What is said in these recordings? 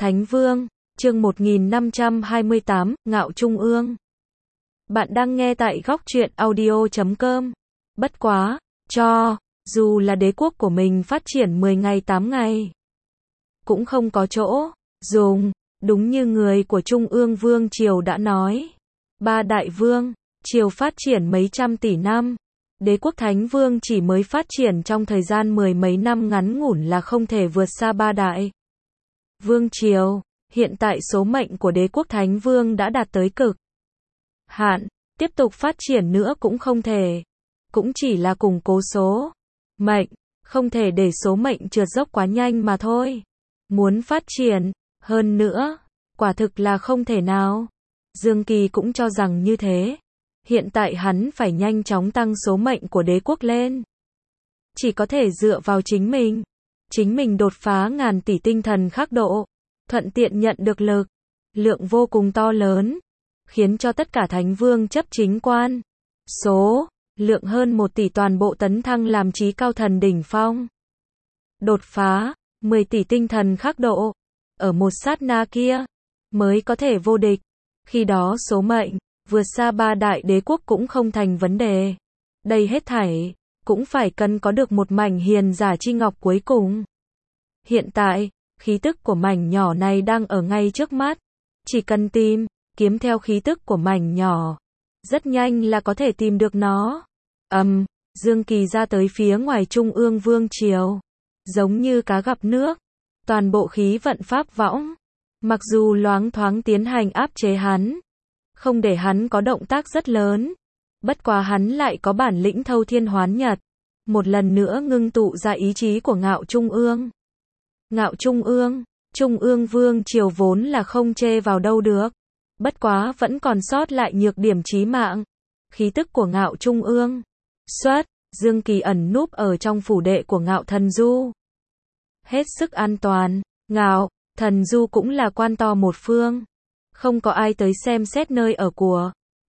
Thánh Vương, chương 1528, Ngạo Trung ương. Bạn đang nghe tại góc truyện audio.com. Bất quá, dù là đế quốc của mình phát triển 10 ngày 8 ngày, cũng không có chỗ dùng, đúng như người của Trung ương Vương Triều đã nói. Ba đại vương, triều phát triển mấy trăm tỷ năm, đế quốc Thánh Vương chỉ mới phát triển trong thời gian mười mấy năm ngắn ngủn là không thể vượt xa ba đại Vương Triều. Hiện tại số mệnh của đế quốc Thánh Vương đã đạt tới cực hạn, tiếp tục phát triển nữa cũng không thể. Cũng chỉ là củng cố số mệnh, không thể để số mệnh trượt dốc quá nhanh mà thôi. Muốn phát triển hơn nữa, quả thực là không thể nào. Dương Kỳ cũng cho rằng như thế. Hiện tại hắn phải nhanh chóng tăng số mệnh của đế quốc lên. Chỉ có thể dựa vào chính mình đột phá ngàn tỷ tinh thần khắc độ, thuận tiện nhận được lực lượng vô cùng to lớn, khiến cho tất cả Thánh Vương chấp chính quan số lượng hơn 1 tỷ toàn bộ tấn thăng làm chí cao thần đỉnh phong. Đột phá 10 tỷ tinh thần khắc độ, ở một sát na kia mới có thể vô địch. Khi đó số mệnh vượt xa ba đại đế quốc cũng không thành vấn đề. Đây hết thảy cũng phải cần có được một mảnh hiền giả chi ngọc cuối cùng. Hiện tại, khí tức của mảnh nhỏ này đang ở ngay trước mắt. Chỉ cần kiếm theo khí tức của mảnh nhỏ, rất nhanh là có thể tìm được nó. Dương Kỳ ra tới phía ngoài Trung ương Vương Triều, giống như cá gặp nước, toàn bộ khí vận pháp võng, mặc dù loáng thoáng tiến hành áp chế hắn, không để hắn có động tác rất lớn, bất quá hắn lại có bản lĩnh thâu thiên hoán nhật, một lần nữa ngưng tụ ra ý chí của Ngạo Trung ương. Ngạo Trung ương Vương Triều vốn là không chê vào đâu được, bất quá vẫn còn sót lại nhược điểm chí mạng. Khí tức của Ngạo Trung ương Dương Kỳ ẩn núp ở trong phủ đệ của Ngạo Thần Du, hết sức an toàn. Ngạo Thần Du cũng là quan to một phương, không có ai tới xem xét nơi ở của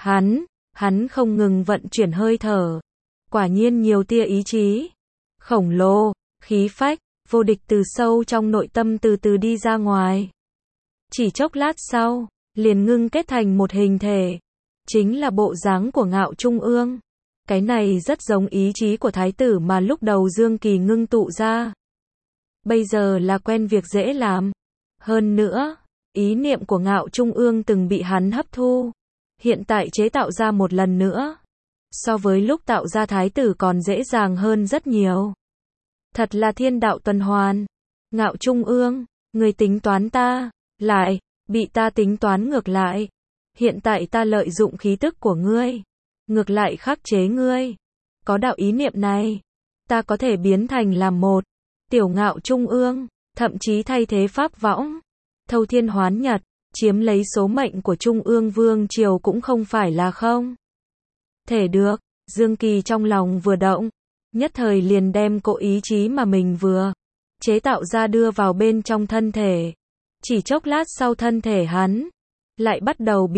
hắn không ngừng vận chuyển hơi thở, quả nhiên nhiều tia ý chí khổng lồ, khí phách vô địch từ sâu trong nội tâm từ từ đi ra ngoài. Chỉ chốc lát sau, liền ngưng kết thành một hình thể, chính là bộ dáng của Ngạo Trung ương. Cái này rất giống ý chí của thái tử mà lúc đầu Dương Kỳ ngưng tụ ra. Bây giờ là quen việc dễ làm. Hơn nữa, ý niệm của Ngạo Trung ương từng bị hắn hấp thu, hiện tại chế tạo ra một lần nữa, so với lúc tạo ra thái tử còn dễ dàng hơn rất nhiều. Thật là thiên đạo tuần hoàn. Ngạo Trung ương, người tính toán ta, lại bị ta tính toán ngược lại. Hiện tại ta lợi dụng khí tức của ngươi, ngược lại khắc chế ngươi. Có đạo ý niệm này, ta có thể biến thành làm một tiểu Ngạo Trung ương, thậm chí thay thế pháp võng, thâu thiên hoán nhật, chiếm lấy số mệnh của Trung ương Vương Triều cũng không phải là không thể được. Dương Kỳ trong lòng vừa động, nhất thời liền đem cỗ ý chí mà mình vừa chế tạo ra đưa vào bên trong thân thể. Chỉ chốc lát sau thân thể hắn lại bắt đầu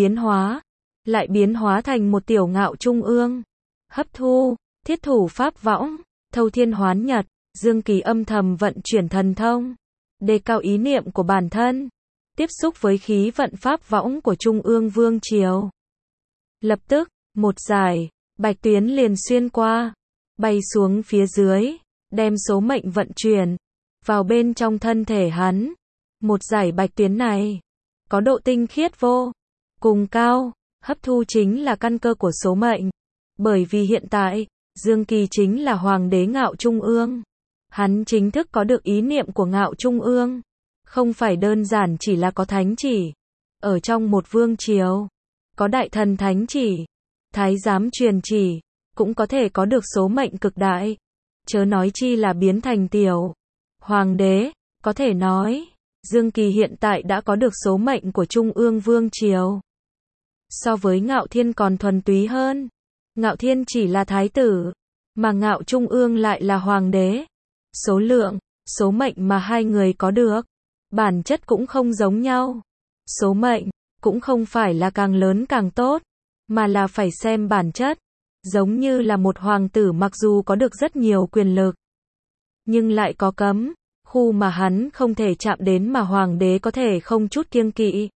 biến hóa thành một tiểu Ngạo Trung ương. Hấp thu thiết thủ pháp võng, thâu thiên hoán nhật, Dương Kỳ âm thầm vận chuyển thần thông, đề cao ý niệm của bản thân, tiếp xúc với khí vận pháp võng của Trung ương Vương Triều. Lập tức, một dải bạch tuyến liền xuyên qua, bay xuống phía dưới, đem số mệnh vận chuyển vào bên trong thân thể hắn. Một dải bạch tuyến này có độ tinh khiết vô cùng cao, hấp thu chính là căn cơ của số mệnh. Bởi vì hiện tại, Dương Kỳ chính là hoàng đế Ngạo Trung ương. Hắn chính thức có được ý niệm của Ngạo Trung ương, không phải đơn giản chỉ là có thánh chỉ. Ở trong một vương triều, có đại thần thánh chỉ, thái giám truyền chỉ, cũng có thể có được số mệnh cực đại. Chớ nói chi là biến thành tiểu hoàng đế. Có thể nói, Dương Kỳ hiện tại đã có được số mệnh của Trung ương Vương Triều. So với Ngạo Thiên còn thuần túy hơn. Ngạo Thiên chỉ là thái tử, mà Ngạo Trung ương lại là hoàng đế. Số lượng, số mệnh mà hai người có được, bản chất cũng không giống nhau. Số mệnh cũng không phải là càng lớn càng tốt, mà là phải xem bản chất. Giống như là một hoàng tử mặc dù có được rất nhiều quyền lực, nhưng lại có cấm khu mà hắn không thể chạm đến mà hoàng đế có thể không chút kiêng kỵ.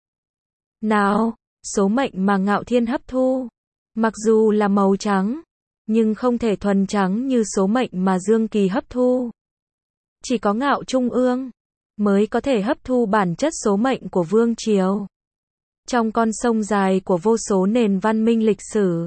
Nào, số mệnh mà Ngạo Thiên hấp thu, mặc dù là màu trắng, nhưng không thể thuần trắng như số mệnh mà Dương Kỳ hấp thu. Chỉ có Ngạo Trung ương mới có thể hấp thu bản chất số mệnh của vương triều. Trong con sông dài của vô số nền văn minh lịch sử,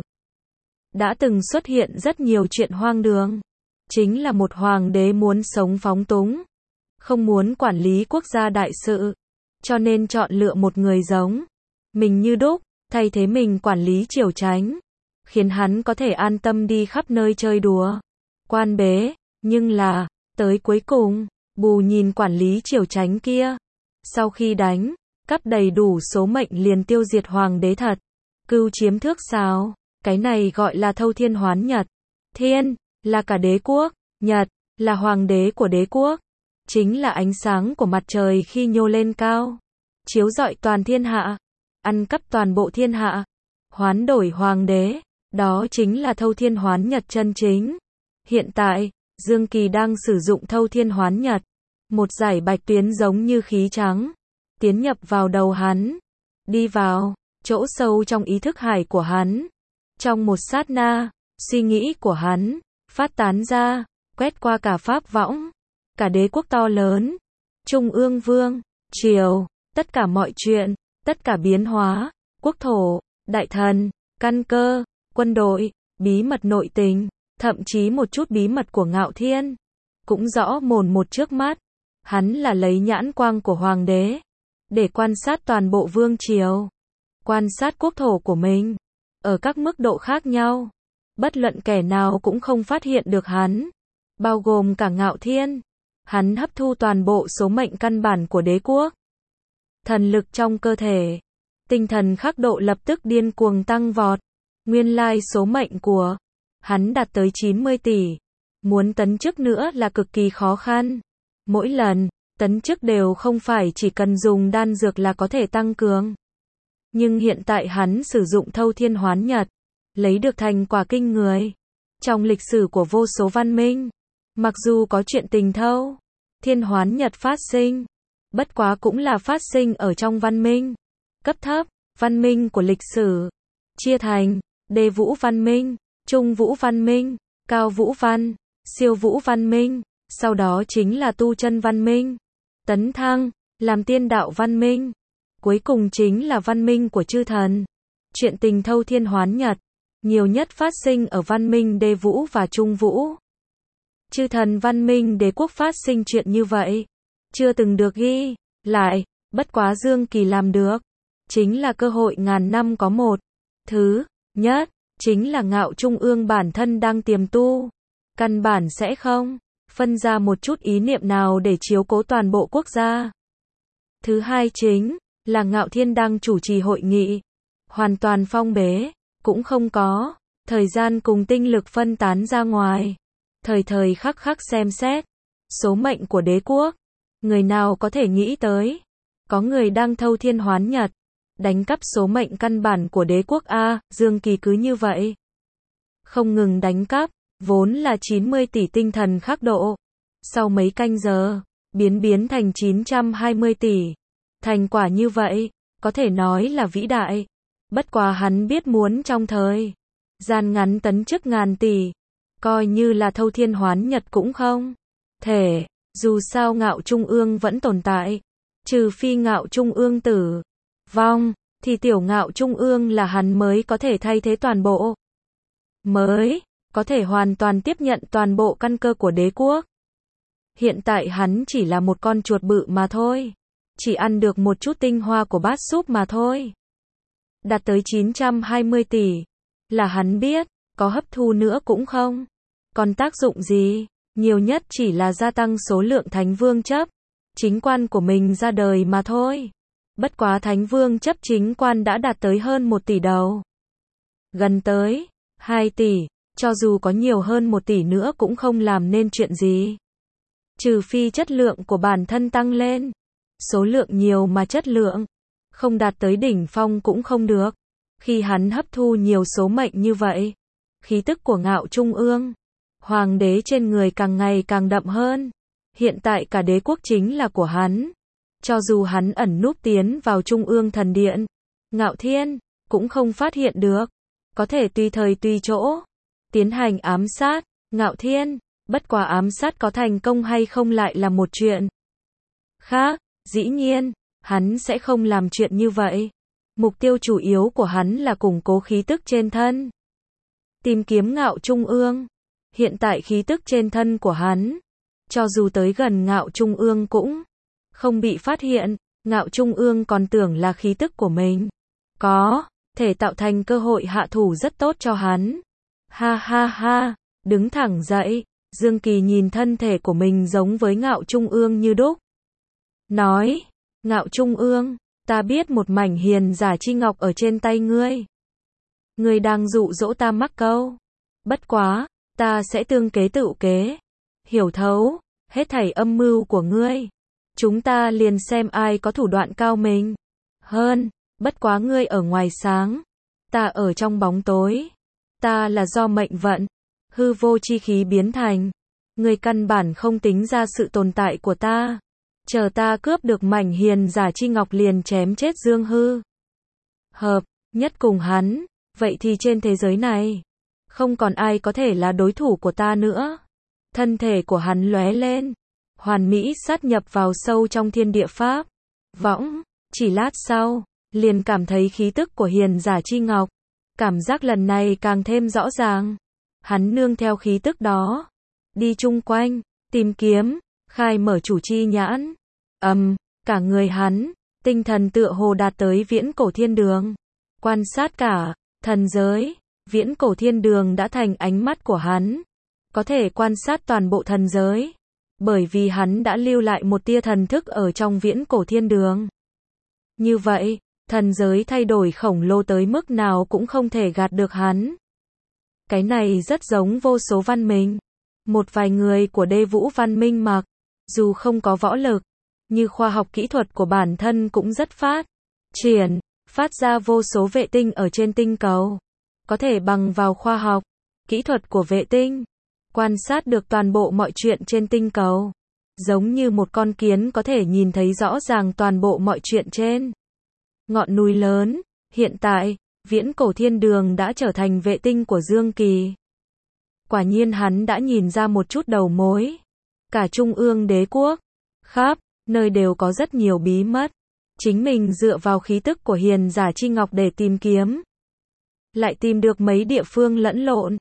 đã từng xuất hiện rất nhiều chuyện hoang đường. Chính là một hoàng đế muốn sống phóng túng, không muốn quản lý quốc gia đại sự, cho nên chọn lựa một người giống mình như đúc, thay thế mình quản lý triều chánh, khiến hắn có thể an tâm đi khắp nơi chơi đùa, quan bế, nhưng là, tới cuối cùng, bù nhìn quản lý triều chánh kia, sau khi đánh cắp đầy đủ số mệnh liền tiêu diệt hoàng đế thật, cưu chiếm thước sao, cái này gọi là thâu thiên hoán nhật. Thiên là cả đế quốc, nhật là hoàng đế của đế quốc, chính là ánh sáng của mặt trời khi nhô lên cao, chiếu rọi toàn thiên hạ, ăn cắp toàn bộ thiên hạ, hoán đổi hoàng đế, đó chính là thâu thiên hoán nhật chân chính. Hiện tại, Dương Kỳ đang sử dụng thâu thiên hoán nhật, một dải bạch tuyến giống như khí trắng, tiến nhập vào đầu hắn, đi vào chỗ sâu trong ý thức hải của hắn. Trong một sát na, suy nghĩ của hắn phát tán ra, quét qua cả pháp võng, cả đế quốc to lớn, trung ương vương triều, tất cả mọi chuyện, tất cả biến hóa, quốc thổ, đại thần, căn cơ, quân đội, bí mật nội tình, thậm chí một chút bí mật của Ngạo Thiên, cũng rõ mồn một trước mắt. Hắn là lấy nhãn quang của hoàng đế để quan sát toàn bộ vương triều, quan sát quốc thổ của mình ở các mức độ khác nhau. Bất luận kẻ nào cũng không phát hiện được hắn, bao gồm cả Ngạo Thiên. Hắn hấp thu toàn bộ số mệnh căn bản của đế quốc. Thần lực trong cơ thể, tinh thần khắc độ lập tức điên cuồng tăng vọt. Nguyên lai số mệnh của hắn đạt tới 90 tỷ. Muốn tấn chức nữa là cực kỳ khó khăn. Mỗi lần tấn chức đều không phải chỉ cần dùng đan dược là có thể tăng cường. Nhưng hiện tại hắn sử dụng thâu thiên hoán nhật, lấy được thành quả kinh người. Trong lịch sử của vô số văn minh, mặc dù có chuyện tình thâu thiên hoán nhật phát sinh, bất quá cũng là phát sinh ở trong văn minh cấp thấp, văn minh của lịch sử, chia thành đê vũ văn minh, trung vũ văn minh, cao vũ văn, siêu vũ văn minh, sau đó chính là tu chân văn minh, tấn thăng, làm tiên đạo văn minh, cuối cùng chính là văn minh của chư thần. Chuyện tình thâu thiên hoán nhật, nhiều nhất phát sinh ở văn minh đê vũ và trung vũ. Chư thần văn minh đế quốc phát sinh chuyện như vậy, chưa từng được ghi lại, bất quá Dương Kỳ làm được. Chính là cơ hội ngàn năm có một. Thứ nhất, chính là Ngạo Trung ương bản thân đang tiềm tu. Căn bản sẽ không phân ra một chút ý niệm nào để chiếu cố toàn bộ quốc gia. Thứ hai chính là Ngạo Thiên đang chủ trì hội nghị. Hoàn toàn phong bế, cũng không có thời gian cùng tinh lực phân tán ra ngoài. Thời thời khắc khắc xem xét số mệnh của đế quốc. Người nào có thể nghĩ tới, có người đang thâu thiên hoán nhật, đánh cắp số mệnh căn bản của đế quốc a. Dương Kỳ cứ như vậy, không ngừng đánh cắp, vốn là 90 tỷ tinh thần khắc độ. Sau mấy canh giờ, biến thành 920 tỷ. Thành quả như vậy, có thể nói là vĩ đại. Bất quá hắn biết muốn trong thời gian ngắn tấn chức ngàn tỷ, coi như là thâu thiên hoán nhật cũng không thể. Dù sao Ngạo Trung ương vẫn tồn tại, trừ phi Ngạo Trung ương tử vong, thì tiểu Ngạo Trung ương là hắn mới có thể thay thế toàn bộ, mới có thể hoàn toàn tiếp nhận toàn bộ căn cơ của đế quốc. Hiện tại hắn chỉ là một con chuột bự mà thôi, chỉ ăn được một chút tinh hoa của bát súp mà thôi. Đạt tới 920 tỷ, là hắn biết, có hấp thu nữa cũng không còn tác dụng gì, nhiều nhất chỉ là gia tăng số lượng thánh vương chấp chính quan của mình ra đời mà thôi. Bất quá thánh vương chấp chính quan đã đạt tới hơn 1 tỷ đầu, gần tới 2 tỷ, cho dù có nhiều hơn 1 tỷ nữa cũng không làm nên chuyện gì. Trừ phi chất lượng của bản thân tăng lên, số lượng nhiều mà chất lượng không đạt tới đỉnh phong cũng không được. Khi hắn hấp thu nhiều số mệnh như vậy, khí tức của Ngạo Trung ương, hoàng đế trên người càng ngày càng đậm hơn. Hiện tại cả đế quốc chính là của hắn. Cho dù hắn ẩn núp tiến vào Trung ương thần điện, Ngạo Thiên cũng không phát hiện được. Có thể tùy thời tùy chỗ tiến hành ám sát Ngạo Thiên, bất quá ám sát có thành công hay không lại là một chuyện khác. Dĩ nhiên, hắn sẽ không làm chuyện như vậy. Mục tiêu chủ yếu của hắn là củng cố khí tức trên thân. Tìm kiếm Ngạo Trung ương. Hiện tại khí tức trên thân của hắn, cho dù tới gần Ngạo Trung ương cũng không bị phát hiện. Ngạo Trung ương còn tưởng là khí tức của mình có thể tạo thành cơ hội hạ thủ rất tốt cho hắn. Ha ha ha, đứng thẳng dậy, Dương Kỳ nhìn thân thể của mình giống với Ngạo Trung ương như đúc. Nói, Ngạo Trung ương, ta biết một mảnh hiền giả chi ngọc ở trên tay ngươi. Ngươi đang dụ dỗ ta mắc câu. Bất quá, ta sẽ tương kế tựu kế. Hiểu thấu, hết thảy âm mưu của ngươi. Chúng ta liền xem ai có thủ đoạn cao minh hơn. Bất quá ngươi ở ngoài sáng, ta ở trong bóng tối. Ta là do mệnh vận, hư vô chi khí biến thành. Ngươi căn bản không tính ra sự tồn tại của ta. Chờ ta cướp được mảnh hiền giả chi ngọc liền chém chết Dương Hư. Hợp nhất cùng hắn, vậy thì trên thế giới này, không còn ai có thể là đối thủ của ta nữa. Thân thể của hắn lóe lên, hoàn mỹ sát nhập vào sâu trong thiên địa pháp võng. Chỉ lát sau, liền cảm thấy khí tức của hiền giả chi ngọc. Cảm giác lần này càng thêm rõ ràng. Hắn nương theo khí tức đó, đi chung quanh, tìm kiếm, khai mở chủ chi nhãn. Cả người hắn, tinh thần tựa hồ đạt tới viễn cổ thiên đường. Quan sát cả thần giới, viễn cổ thiên đường đã thành ánh mắt của hắn. Có thể quan sát toàn bộ thần giới. Bởi vì hắn đã lưu lại một tia thần thức ở trong viễn cổ thiên đường. Như vậy, thần giới thay đổi khổng lồ tới mức nào cũng không thể gạt được hắn. Cái này rất giống vô số văn minh. Một vài người của đê vũ văn minh mặc dù không có võ lực, như khoa học kỹ thuật của bản thân cũng rất phát triển, phát ra vô số vệ tinh ở trên tinh cầu. Có thể bằng vào khoa học, kỹ thuật của vệ tinh, quan sát được toàn bộ mọi chuyện trên tinh cầu. Giống như một con kiến có thể nhìn thấy rõ ràng toàn bộ mọi chuyện trên ngọn núi lớn. Hiện tại, viễn cổ thiên đường đã trở thành vệ tinh của Dương Kỳ. Quả nhiên hắn đã nhìn ra một chút đầu mối. Cả trung ương đế quốc, khắp nơi đều có rất nhiều bí mật. Chính mình dựa vào khí tức của hiền giả chi ngọc để tìm kiếm, lại tìm được mấy địa phương lẫn lộn.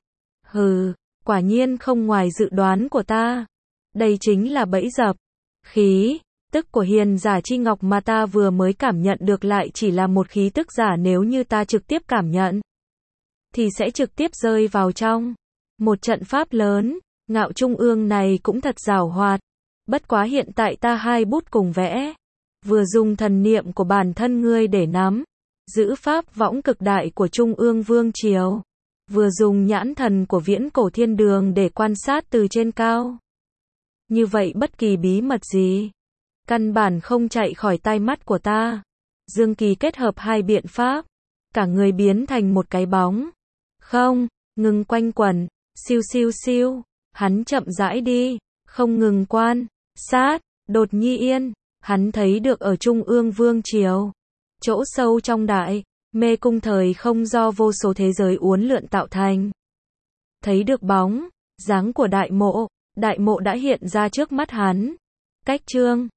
Quả nhiên không ngoài dự đoán của ta. Đây chính là bẫy dập. Khí tức của hiền giả chi ngọc mà ta vừa mới cảm nhận được lại chỉ là một khí tức giả. Nếu như ta trực tiếp cảm nhận, thì sẽ trực tiếp rơi vào trong một trận pháp lớn. Ngạo Trung ương này cũng thật giàu hoạt. Bất quá hiện tại ta hai bút cùng vẽ. Vừa dùng thần niệm của bản thân ngươi để nắm giữ pháp võng cực đại của Trung ương Vương Triều. Vừa dùng nhãn thần của viễn cổ thiên đường để quan sát từ trên cao. Như vậy bất kỳ bí mật gì, căn bản không chạy khỏi tai mắt của ta. Dương Kỳ kết hợp hai biện pháp, cả người biến thành một cái bóng. Không, ngừng quanh quẩn, siêu siêu siêu, hắn chậm rãi đi, không ngừng quan sát. Đột nhiên, hắn thấy được ở Trung ương Vương Triều, chỗ sâu trong đại mê cung thời không do vô số thế giới uốn lượn tạo thành. Thấy được bóng dáng của đại mộ đã hiện ra trước mắt hắn. Cách chương